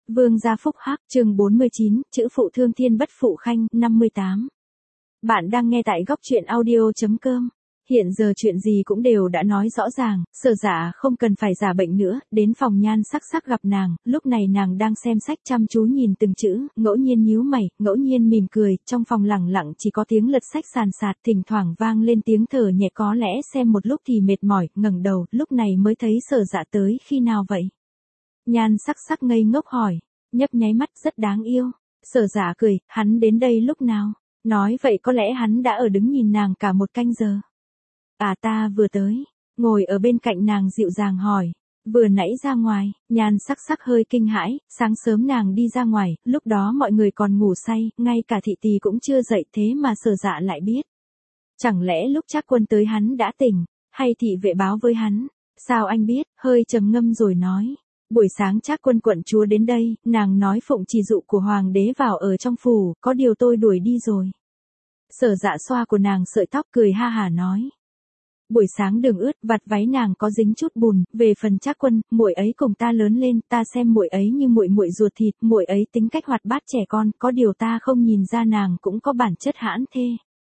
Vương gia phúc hắc, chương 49, chữ phụ thương thiên bất phụ khanh, 58. Bạn đang nghe tại góc truyện audio.com. Hiện giờ chuyện gì cũng đều đã nói rõ ràng, Sở Dạ không cần phải giả bệnh nữa, đến phòng Nhan Sắc Sắc gặp nàng, lúc này nàng đang xem sách chăm chú nhìn từng chữ, ngẫu nhiên nhíu mày, ngẫu nhiên mỉm cười, trong phòng lẳng lặng chỉ có tiếng lật sách sàn sạt, thỉnh thoảng vang lên tiếng thở nhẹ, có lẽ xem một lúc thì mệt mỏi, ngẩng đầu, lúc này mới thấy Sở Dạ tới khi nào vậy? Nhan Sắc Sắc ngây ngốc hỏi, nhấp nháy mắt rất đáng yêu. Sở Dạ cười, hắn đến đây lúc nào? Nói vậy có lẽ hắn đã ở đứng nhìn nàng cả một canh giờ. À ta vừa tới, ngồi ở bên cạnh nàng dịu dàng hỏi, vừa nãy ra ngoài, Nhan Sắc Sắc hơi kinh hãi, sáng sớm nàng đi ra ngoài, lúc đó mọi người còn ngủ say, ngay cả thị tỳ cũng chưa dậy thế mà Sở Dạ lại biết. Chẳng lẽ lúc Trác Quân tới hắn đã tỉnh, hay thị vệ báo với hắn? Sao anh biết? Hơi trầm ngâm rồi nói. Buổi sáng Trác Quân quận chúa đến đây, nàng nói phụng chỉ dụ của hoàng đế vào ở trong phủ, có điều tôi đuổi đi rồi. Sở Dạ xoa của nàng sợi tóc cười ha hả nói. Buổi sáng đường ướt, vạt váy nàng có dính chút bùn, về phần Trác Quân, muội ấy cùng ta lớn lên, ta xem muội ấy như muội muội ruột thịt, muội ấy tính cách hoạt bát trẻ con, có điều ta không nhìn ra nàng cũng có bản chất hãn thê.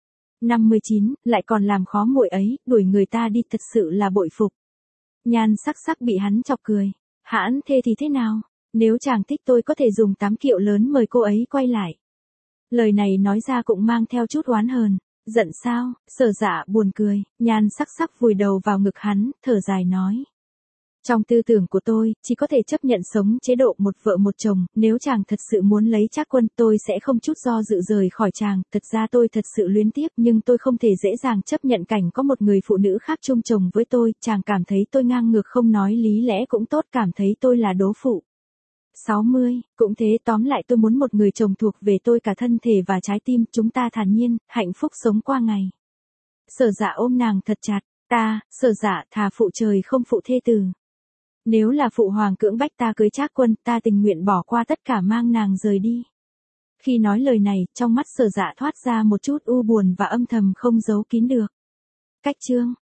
59, lại còn làm khó muội ấy, đuổi người ta đi thật sự là bội phục. Nhan Sắc Sắc bị hắn chọc cười. Hãn thê thì thế nào? Nếu chàng thích tôi có thể dùng 8 kiệu lớn mời cô ấy quay lại. Lời này nói ra cũng mang theo chút oán hờn. Giận sao? Sở Dạ buồn cười, Nhan Sắc Sắc vùi đầu vào ngực hắn, thở dài nói. Trong tư tưởng của tôi, chỉ có thể chấp nhận sống chế độ một vợ một chồng, nếu chàng thật sự muốn lấy Trác Quân, tôi sẽ không chút do dự rời khỏi chàng, thật ra tôi thật sự luyến tiếc, nhưng tôi không thể dễ dàng chấp nhận cảnh có một người phụ nữ khác chung chồng với tôi, chàng cảm thấy tôi ngang ngược không nói lý lẽ cũng tốt, cảm thấy tôi là đố phụ. 60, cũng thế, tóm lại tôi muốn một người chồng thuộc về tôi cả thân thể và trái tim, chúng ta thản nhiên, hạnh phúc sống qua ngày. Sở Dạ ôm nàng thật chặt, Sở Dạ thà phụ trời không phụ thê tử. Nếu là phụ hoàng cưỡng bách ta cưới Trác Quân, ta tình nguyện bỏ qua tất cả mang nàng rời đi. Khi nói lời này, trong mắt Sở Dạ thoát ra một chút u buồn và âm thầm không giấu kín được. Cách chương